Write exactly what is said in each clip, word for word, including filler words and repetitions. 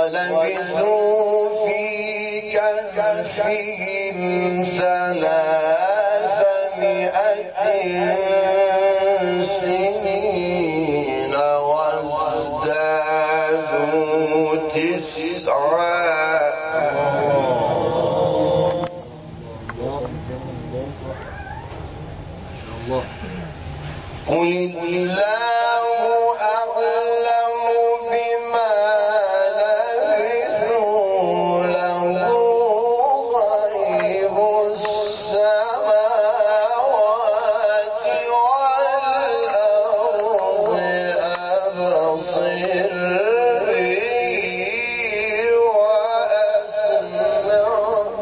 ولبثوا في كهفهم ثلاثمائة سنين وازدادوا تسعا قل الله أعلم بما لبثوا له غيب السماوات والأرض أبصر بي وأسمع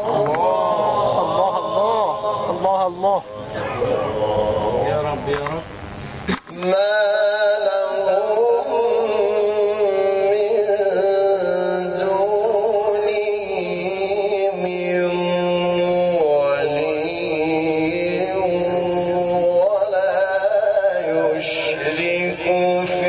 الله الله الله يا رب يا رب ما لهم من دونه من ولي ولا يشرك في